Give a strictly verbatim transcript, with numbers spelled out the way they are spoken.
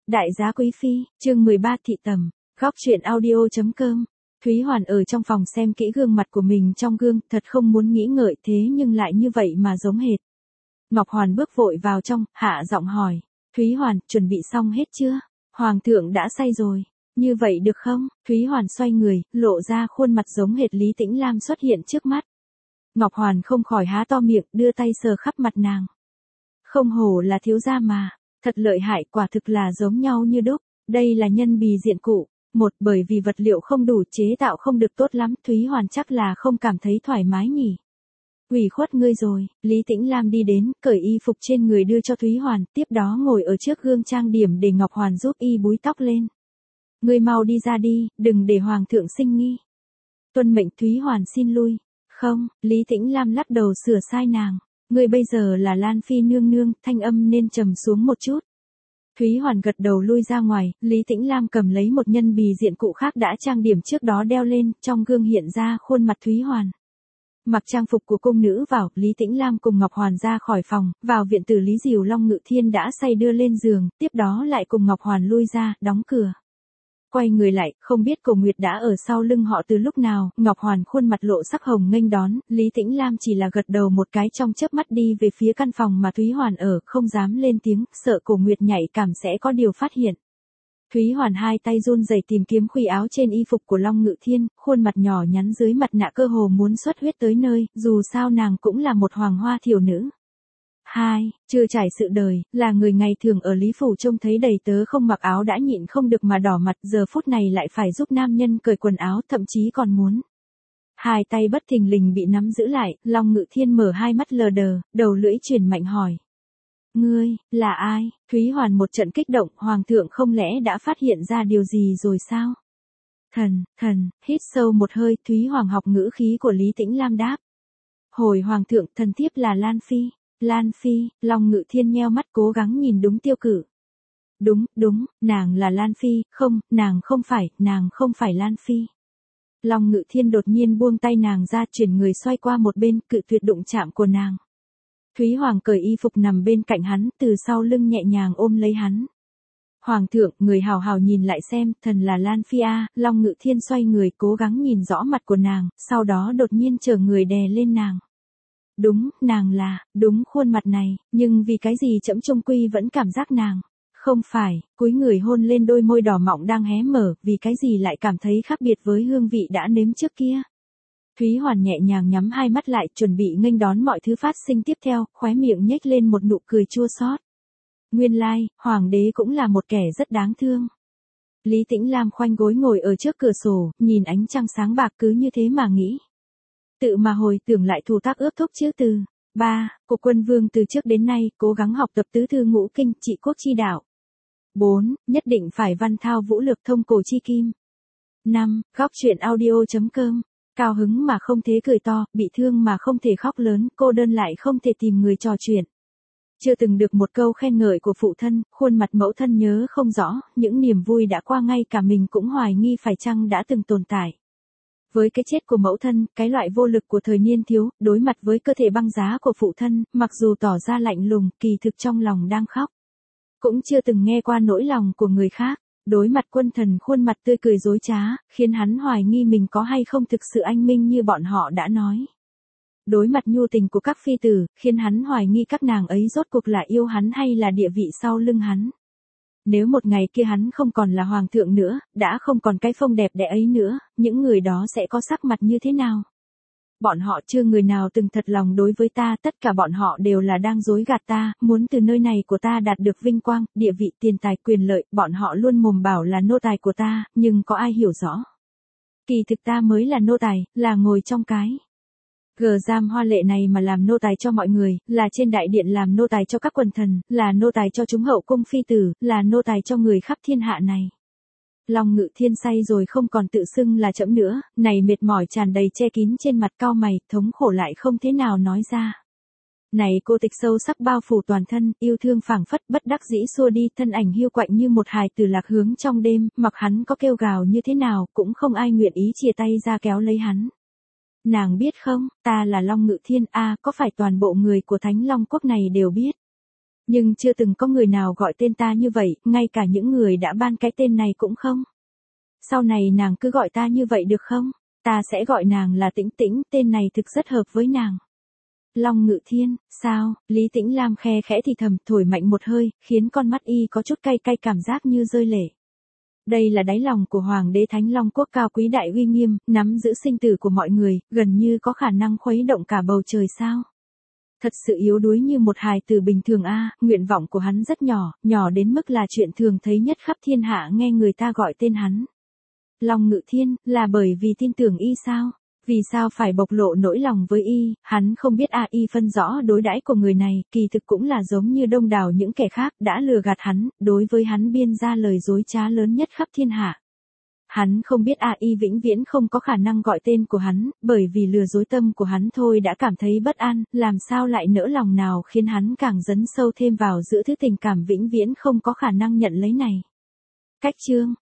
Đại giá quý phi, chương mười ba thị tầm, góc truyện audio.com. Thúy Hoàn ở trong phòng xem kỹ gương mặt của mình trong gương, thật không muốn nghĩ ngợi thế nhưng lại như vậy mà giống hệt. Ngọc Hoàn bước vội vào trong, hạ giọng hỏi. Thúy Hoàn, chuẩn bị xong hết chưa? Hoàng thượng đã say rồi. Như vậy được không? Thúy Hoàn xoay người, lộ ra khuôn mặt giống hệt Lý Tĩnh Lam xuất hiện trước mắt. Ngọc Hoàn không khỏi há to miệng, đưa tay sờ khắp mặt nàng. Không hổ là thiếu gia mà. Thật lợi hại, quả thực là giống nhau như đúc. Đây là nhân bì diện cụ. Một, bởi vì vật liệu không đủ, chế tạo không được tốt lắm, Thúy Hoàn chắc là không cảm thấy thoải mái nhỉ. Ủy khuất ngươi rồi. Lý Tĩnh Lam đi đến, cởi y phục trên người đưa cho Thúy Hoàn, tiếp đó ngồi ở trước gương trang điểm để Ngọc Hoàn giúp y búi tóc lên. Ngươi mau đi ra đi, đừng để Hoàng thượng sinh nghi. Tuân mệnh. Thúy Hoàn xin lui. Không, Lý Tĩnh Lam lắc đầu sửa sai nàng. Ngươi bây giờ là Lan Phi nương nương, thanh âm nên trầm xuống một chút. Thúy Hoàn gật đầu lui ra ngoài, Lý Tĩnh Lam cầm lấy một nhân bì diện cụ khác đã trang điểm trước đó đeo lên, trong gương hiện ra khuôn mặt Thúy Hoàn. Mặc trang phục của cung nữ vào, Lý Tĩnh Lam cùng Ngọc Hoàn ra khỏi phòng, vào viện tử Lý Diều Long Ngự Thiên đã say đưa lên giường, tiếp đó lại cùng Ngọc Hoàn lui ra, đóng cửa. Quay người lại, không biết Cổ Nguyệt đã ở sau lưng họ từ lúc nào, Ngọc Hoàn khuôn mặt lộ sắc hồng nghênh đón, Lý Tĩnh Lam chỉ là gật đầu một cái trong chớp mắt đi về phía căn phòng mà Thúy Hoàn ở, không dám lên tiếng, sợ Cổ Nguyệt nhạy cảm sẽ có điều phát hiện. Thúy Hoàn hai tay run rẩy tìm kiếm khuy áo trên y phục của Long Ngự Thiên, khuôn mặt nhỏ nhắn dưới mặt nạ cơ hồ muốn xuất huyết tới nơi, dù sao nàng cũng là một hoàng hoa thiểu nữ. Hai, chưa trải sự đời, là người ngày thường ở Lý Phủ trông thấy đầy tớ không mặc áo đã nhịn không được mà đỏ mặt, giờ phút này lại phải giúp nam nhân cởi quần áo, thậm chí còn muốn. Hai tay bất thình lình bị nắm giữ lại, Long Ngự Thiên mở hai mắt lờ đờ, đầu lưỡi chuyển mạnh hỏi. Ngươi, là ai? Thúy Hoàn một trận kích động, Hoàng thượng không lẽ đã phát hiện ra điều gì rồi sao? Thần, thần, hít sâu một hơi, Thúy Hoàng học ngữ khí của Lý Tĩnh Lam đáp. Hồi Hoàng thượng, thần thiếp là Lan Phi. Lan Phi, Long Ngự Thiên nheo mắt cố gắng nhìn đúng tiêu cử. Đúng, đúng, nàng là Lan Phi, không, nàng không phải, nàng không phải Lan Phi. Long Ngự Thiên đột nhiên buông tay nàng ra, chuyển người xoay qua một bên, cự tuyệt đụng chạm của nàng. Thúy Hoàng cởi y phục nằm bên cạnh hắn, từ sau lưng nhẹ nhàng ôm lấy hắn. Hoàng thượng, người hào hào nhìn lại xem, thần là Lan Phi a. Long Ngự Thiên xoay người cố gắng nhìn rõ mặt của nàng, sau đó đột nhiên trở người đè lên nàng. Đúng, nàng là, đúng khuôn mặt này, nhưng vì cái gì trẫm trung quy vẫn cảm giác nàng. Không phải, cúi người hôn lên đôi môi đỏ mọng đang hé mở, vì cái gì lại cảm thấy khác biệt với hương vị đã nếm trước kia. Thúy Hoàn nhẹ nhàng nhắm hai mắt lại, chuẩn bị nghênh đón mọi thứ phát sinh tiếp theo, khóe miệng nhếch lên một nụ cười chua xót. Nguyên lai, hoàng đế cũng là một kẻ rất đáng thương. Lý Tĩnh Lam khoanh gối ngồi ở trước cửa sổ, nhìn ánh trăng sáng bạc cứ như thế mà nghĩ. Tự mà hồi tưởng lại thủ tác ước thúc chữ từ. ba. Của quân vương từ trước đến nay, cố gắng học tập tứ thư ngũ kinh, trị quốc chi đạo. bốn. Nhất định phải văn thao vũ lược thông cổ chi kim. năm. Góc truyện audio.com. Cao hứng mà không thể cười to, bị thương mà không thể khóc lớn, cô đơn lại không thể tìm người trò chuyện. Chưa từng được một câu khen ngợi của phụ thân, khuôn mặt mẫu thân nhớ không rõ, những niềm vui đã qua ngay cả mình cũng hoài nghi phải chăng đã từng tồn tại. Với cái chết của mẫu thân, cái loại vô lực của thời niên thiếu, đối mặt với cơ thể băng giá của phụ thân, mặc dù tỏ ra lạnh lùng, kỳ thực trong lòng đang khóc. Cũng chưa từng nghe qua nỗi lòng của người khác, đối mặt quân thần khuôn mặt tươi cười dối trá, khiến hắn hoài nghi mình có hay không thực sự anh minh như bọn họ đã nói. Đối mặt nhu tình của các phi tử, khiến hắn hoài nghi các nàng ấy rốt cuộc là yêu hắn hay là địa vị sau lưng hắn. Nếu một ngày kia hắn không còn là hoàng thượng nữa, đã không còn cái phông đẹp đẽ ấy nữa, những người đó sẽ có sắc mặt như thế nào? Bọn họ chưa người nào từng thật lòng đối với ta, tất cả bọn họ đều là đang dối gạt ta, muốn từ nơi này của ta đạt được vinh quang, địa vị, tiền tài, quyền lợi, bọn họ luôn mồm bảo là nô tài của ta, nhưng có ai hiểu rõ? Kỳ thực ta mới là nô tài, là ngồi trong cái gờ giam hoa lệ này mà làm nô tài cho mọi người, là trên đại điện làm nô tài cho các quần thần, là nô tài cho chúng hậu cung phi tử, là nô tài cho người khắp thiên hạ này. Long Ngự Thiên say rồi không còn tự xưng là trẫm nữa, này mệt mỏi tràn đầy che kín trên mặt cau mày, thống khổ lại không thế nào nói ra. Này cô tịch sâu sắc bao phủ toàn thân, yêu thương phảng phất bất đắc dĩ xua đi, thân ảnh hiu quạnh như một hài tử lạc hướng trong đêm, mặc hắn có kêu gào như thế nào, cũng không ai nguyện ý chìa tay ra kéo lấy hắn. Nàng biết không, ta là Long Ngự Thiên a, có phải toàn bộ người của Thánh Long Quốc này đều biết. Nhưng chưa từng có người nào gọi tên ta như vậy, ngay cả những người đã ban cái tên này cũng không. Sau này nàng cứ gọi ta như vậy được không? Ta sẽ gọi nàng là Tĩnh Tĩnh, tên này thực rất hợp với nàng. Long Ngự Thiên, sao? Lý Tĩnh Lam khe khẽ thì thầm, thổi mạnh một hơi, khiến con mắt y có chút cay cay, cảm giác như rơi lệ. Đây là đáy lòng của Hoàng đế Thánh Long Quốc cao quý đại uy nghiêm, nắm giữ sinh tử của mọi người, gần như có khả năng khuấy động cả bầu trời sao? Thật sự yếu đuối như một hài tử bình thường a, nguyện vọng của hắn rất nhỏ, nhỏ đến mức là chuyện thường thấy nhất khắp thiên hạ nghe người ta gọi tên hắn. Long Ngự Thiên, là bởi vì tin tưởng y sao? Vì sao phải bộc lộ nỗi lòng với y, hắn không biết a y phân rõ đối đãi của người này, kỳ thực cũng là giống như đông đảo những kẻ khác, đã lừa gạt hắn, đối với hắn biên ra lời dối trá lớn nhất khắp thiên hạ. Hắn không biết a y vĩnh viễn không có khả năng gọi tên của hắn, bởi vì lừa dối tâm của hắn thôi đã cảm thấy bất an, làm sao lại nỡ lòng nào khiến hắn càng dấn sâu thêm vào giữa thứ tình cảm vĩnh viễn không có khả năng nhận lấy này. Cách chương